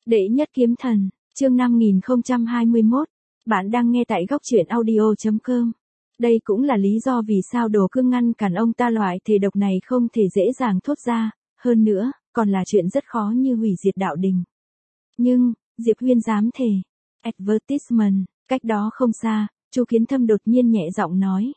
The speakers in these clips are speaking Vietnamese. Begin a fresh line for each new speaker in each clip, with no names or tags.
Đệ nhất kiếm thần, chương 5021. Bạn đang nghe tại góc truyện audio.com. Đây cũng là lý do vì sao Đồ Cương ngăn cản ông ta loại thể độc này không thể dễ dàng thốt ra, hơn nữa, còn là chuyện rất khó như hủy diệt đạo đình. Nhưng, Diệp Huyên dám thề. Advertisement, cách đó không xa, Chu Kiến Thâm đột nhiên nhẹ giọng nói.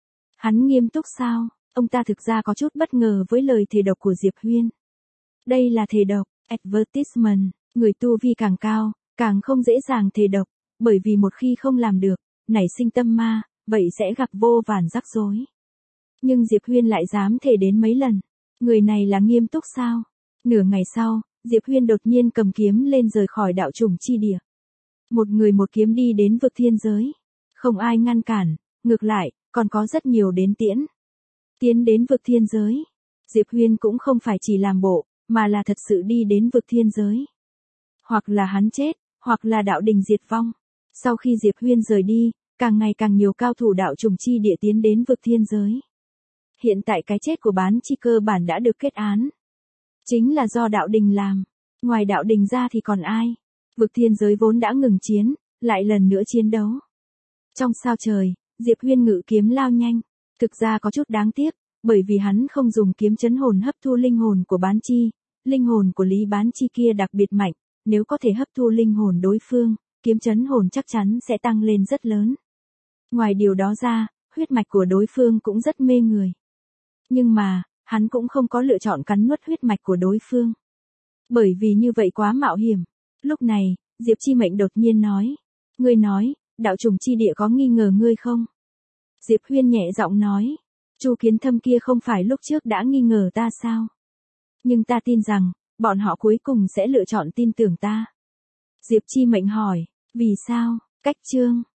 Hắn nghiêm túc sao? Ông ta thực ra có chút bất ngờ với lời thề độc của Diệp Huyên. Đây là thề độc, advertisement, người tu vi càng cao, càng không dễ dàng thề độc, bởi vì một khi không làm được, nảy sinh tâm ma, vậy sẽ gặp vô vàn rắc rối. Nhưng Diệp Huyên lại dám thề đến mấy lần. Người này là nghiêm túc sao? Nửa ngày sau, Diệp Huyên đột nhiên cầm kiếm lên rời khỏi đạo chủng chi địa. Một người một kiếm đi đến vực thiên giới. Không ai ngăn cản, ngược lại, còn có rất nhiều đến tiễn. Tiến đến vực thiên giới. Diệp Huyên cũng không phải chỉ làm bộ, mà là thật sự đi đến vực thiên giới. Hoặc là hắn chết, hoặc là đạo đình diệt vong. Sau khi Diệp Huyên rời đi, càng ngày càng nhiều cao thủ đạo trùng chi địa tiến đến vực thiên giới. Hiện tại cái chết của Bán Chi cơ bản đã được kết án. Chính là do đạo đình làm. Ngoài đạo đình ra thì còn ai? Vực thiên giới vốn đã ngừng chiến, lại lần nữa chiến đấu. Trong sao trời, Diệp Huyên ngự kiếm lao nhanh. Thực ra có chút đáng tiếc, bởi vì hắn không dùng kiếm chấn hồn hấp thu linh hồn của Bán Chi. Linh hồn của Lý Bán Chi kia đặc biệt mạnh, nếu có thể hấp thu linh hồn đối phương, kiếm chấn hồn chắc chắn sẽ tăng lên rất lớn. Ngoài điều đó ra, huyết mạch của đối phương cũng rất mê người. Nhưng mà, hắn cũng không có lựa chọn cắn nuốt huyết mạch của đối phương. Bởi vì như vậy quá mạo hiểm. Lúc này, Diệp Chi Mệnh đột nhiên nói. Ngươi nói, đạo trùng chi địa có nghi ngờ ngươi không? Diệp Huyên nhẹ giọng nói. Chu Kiến Thâm kia không phải lúc trước đã nghi ngờ ta sao? Nhưng ta tin rằng, bọn họ cuối cùng sẽ lựa chọn tin tưởng ta. Diệp Chi Mệnh hỏi, vì sao? Cách chương.